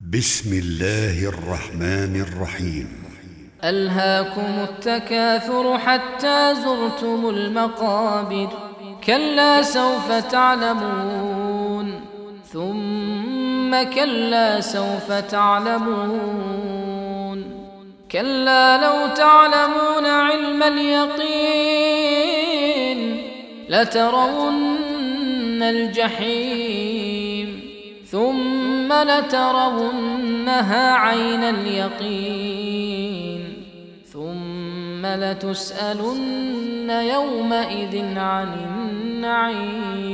بسم الله الرحمن الرحيم. ألهاكم التكاثر حتى زرتم المقابر، كلا سوف تعلمون ثم كلا سوف تعلمون، كلا لو تعلمون علم اليقين لترون الجحيم ثم لترونها عين اليقين ثم لتسألن يومئذ عن النعيم.